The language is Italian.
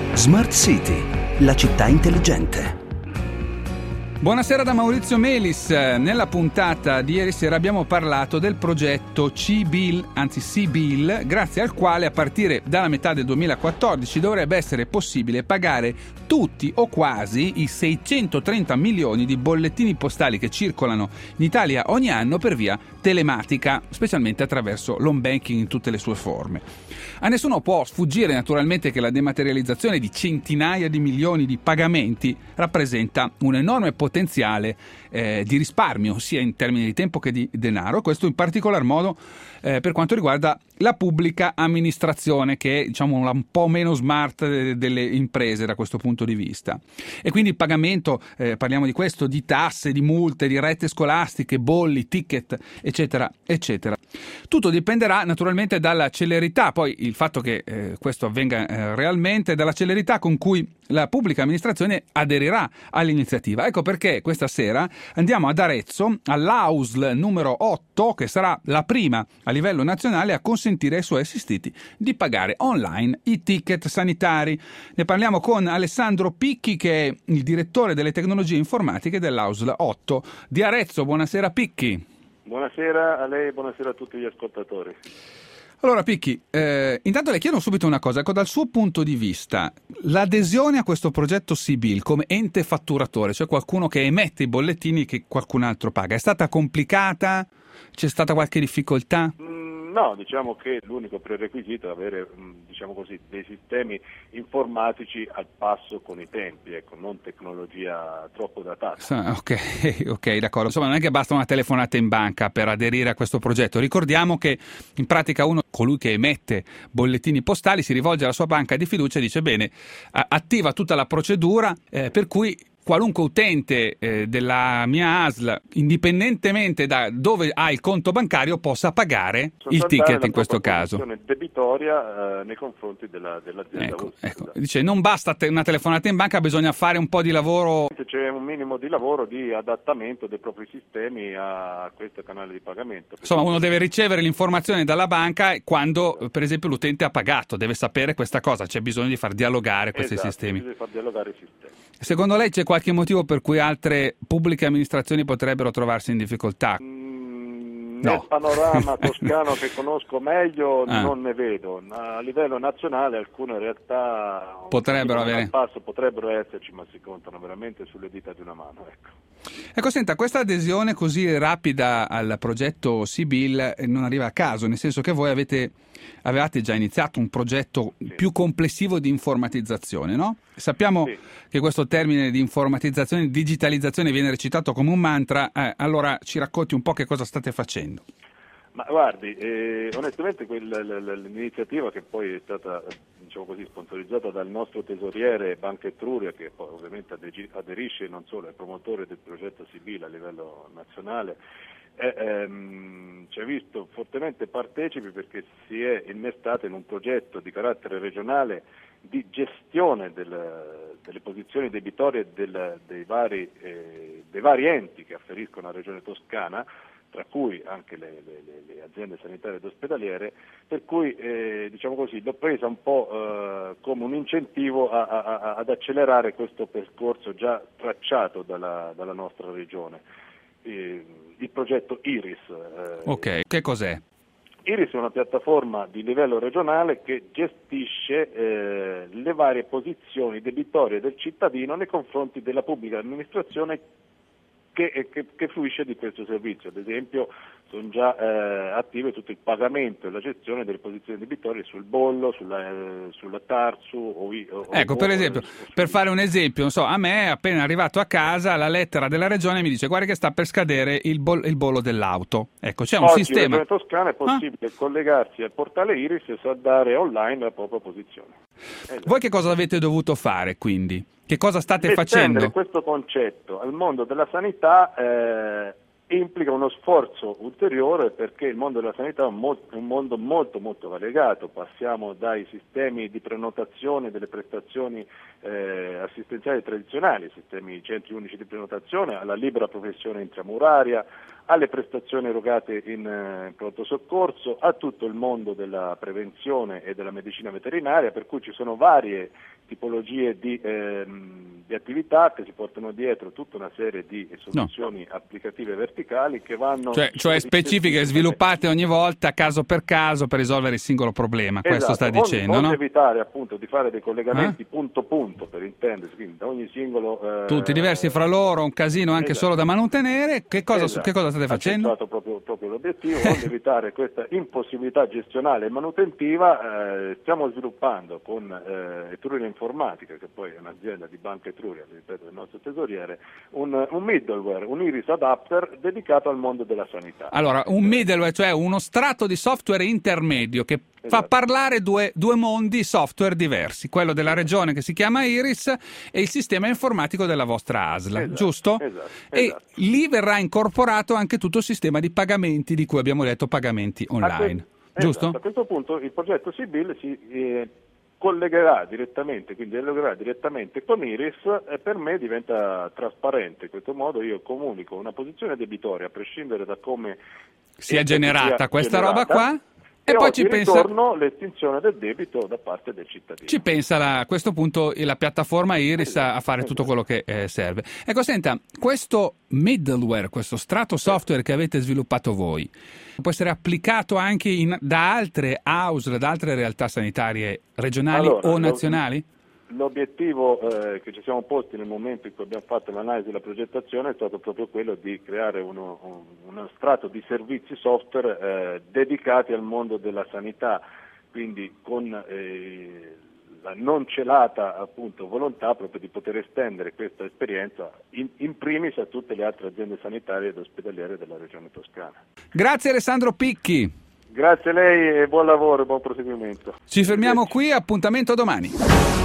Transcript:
Smart City, la città intelligente. Buonasera da Maurizio Melis. Nella puntata di ieri sera abbiamo parlato del progetto CBIL, grazie al quale a partire dalla metà del 2014 dovrebbe essere possibile pagare tutti o quasi i 630 milioni di bollettini postali che circolano in Italia ogni anno per via telematica, specialmente attraverso l'home banking in tutte le sue forme. A nessuno può sfuggire naturalmente che la dematerializzazione di centinaia di milioni di pagamenti rappresenta un enorme potenziale di risparmio, sia in termini di tempo che di denaro, questo in particolar modo per quanto riguarda la pubblica amministrazione, che è, diciamo, un po' meno smart delle imprese da questo punto di vista. E quindi il pagamento, parliamo di questo, di tasse, di multe, di rette scolastiche, bolli, ticket, eccetera, eccetera. Tutto dipenderà naturalmente dalla celerità, poi il fatto che questo avvenga realmente, dalla celerità con cui la pubblica amministrazione aderirà all'iniziativa. Ecco perché questa sera andiamo ad Arezzo, all'AUSL numero 8, che sarà la prima a livello nazionale a consentire ai suoi assistiti di pagare online i ticket sanitari. Ne parliamo con Alessandro Picchi, che è il direttore delle tecnologie informatiche dell'AUSL 8 di Arezzo. Buonasera Picchi. Buonasera a lei e buonasera a tutti gli ascoltatori. Allora Picchi, intanto le chiedo subito una cosa, ecco, dal suo punto di vista, l'adesione a questo progetto CBIL come ente fatturatore, cioè qualcuno che emette i bollettini che qualcun altro paga, è stata complicata? C'è stata qualche difficoltà? No, diciamo che l'unico prerequisito è avere, diciamo così, dei sistemi informatici al passo con i tempi, ecco, non tecnologia troppo datata. Ok, d'accordo. Insomma, non è che basta una telefonata in banca per aderire a questo progetto. Ricordiamo che in pratica colui che emette bollettini postali si rivolge alla sua banca di fiducia e dice bene, attiva tutta la procedura per cui qualunque utente della mia ASL, indipendentemente da dove ha il conto bancario, possa pagare il ticket in questo caso. Debitoria nei confronti dell'azienda. Ecco. Dice non basta una telefonata in banca, bisogna fare un po' di lavoro. C'è un minimo di lavoro di adattamento dei propri sistemi a questo canale di pagamento. Insomma, uno deve ricevere l'informazione dalla banca quando, per esempio, l'utente ha pagato, deve sapere questa cosa, c'è bisogno di far dialogare questi sistemi. Bisogna far dialogare i sistemi. Secondo lei c'è qualche motivo per cui altre pubbliche amministrazioni potrebbero trovarsi in difficoltà? Nel panorama toscano che conosco meglio non ne vedo. A livello nazionale alcune realtà potrebbero esserci, ma si contano veramente sulle dita di una mano. Ecco, senta, questa adesione così rapida al progetto CBIL non arriva a caso, nel senso che voi avevate già iniziato un progetto più complessivo di informatizzazione, no? Sappiamo che questo termine di informatizzazione e digitalizzazione viene recitato come un mantra, allora ci racconti un po' che cosa state facendo. Ma guardi, onestamente l'iniziativa che poi è stata, diciamo così, sponsorizzata dal nostro tesoriere Banca Etruria, che poi ovviamente aderisce non solo ai promotori del progetto CBIL a livello nazionale, ci ha visto fortemente partecipi perché si è innestata in un progetto di carattere regionale di gestione delle posizioni debitorie dei vari enti che afferiscono alla Regione Toscana, tra cui anche le aziende sanitarie ed ospedaliere, per cui diciamo così, l'ho presa un po' come un incentivo ad accelerare questo percorso già tracciato dalla nostra regione. Il progetto IRIS. Ok, che cos'è? IRIS è una piattaforma di livello regionale che gestisce le varie posizioni debitorie del cittadino nei confronti della pubblica amministrazione che fruisce di questo servizio. Ad esempio sono già attive tutto il pagamento e la gestione delle posizioni debitorie sul bollo, sulla Tarsu ecco, per esempio, per fare un esempio, non so, a me è appena arrivato a casa la lettera della regione mi dice guarda che sta per scadere il bollo dell'auto. Ecco, c'è un sistema. Oggi in Toscana è possibile collegarsi al portale Iris e saldare online la propria posizione. Voi che cosa avete dovuto fare quindi? Che cosa state facendo? Questo concetto al mondo della sanità implica uno sforzo ulteriore perché il mondo della sanità è un mondo molto molto variegato. Passiamo dai sistemi di prenotazione delle prestazioni assistenziali tradizionali, sistemi centri unici di prenotazione, alla libera professione intramuraria, alle prestazioni erogate in pronto soccorso, a tutto il mondo della prevenzione e della medicina veterinaria, per cui ci sono varie tipologie di attività che si portano dietro tutta una serie di soluzioni applicative verticali che vanno... Cioè specifiche, sviluppate ogni volta caso per risolvere il singolo problema, questo sta dicendo, no? Evitare appunto di fare dei collegamenti punto punto, per intendersi, quindi da ogni singolo... tutti diversi fra loro, un casino anche solo da mantenere. Che cosa state facendo? Proprio l'obiettivo, di evitare questa impossibilità gestionale e manutentiva. Stiamo sviluppando con Etruria Informatica, che poi è un'azienda di Banca Etruria, ripeto, del nostro tesoriere, un middleware, un Iris adapter dedicato al mondo della sanità. Allora, un middleware, cioè uno strato di software intermedio che fa parlare due mondi software diversi, quello della regione che si chiama Iris e il sistema informatico della vostra ASL, giusto? E lì verrà incorporato anche tutto il sistema di pagamenti di cui abbiamo detto, pagamenti online, giusto? A questo punto il progetto CBIL si collegherà direttamente, quindi dialogherà direttamente con Iris, e per me diventa trasparente. In questo modo io comunico una posizione debitoria a prescindere da come sia generata questa roba qua. E poi ci pensa l'estinzione del debito da parte del cittadino. Ci pensa a questo punto la piattaforma Iris a fare tutto quello che serve. Ecco, senta, questo middleware, questo strato software che avete sviluppato voi, può essere applicato anche da altre ASL, da altre realtà sanitarie regionali o nazionali? L'obiettivo che ci siamo posti nel momento in cui abbiamo fatto l'analisi della progettazione è stato proprio quello di creare uno strato di servizi software dedicati al mondo della sanità, quindi con la non celata appunto volontà proprio di poter estendere questa esperienza in primis a tutte le altre aziende sanitarie ed ospedaliere della regione Toscana. Grazie Alessandro Picchi. Grazie a lei e buon lavoro e buon proseguimento. Ci fermiamo qui, appuntamento domani.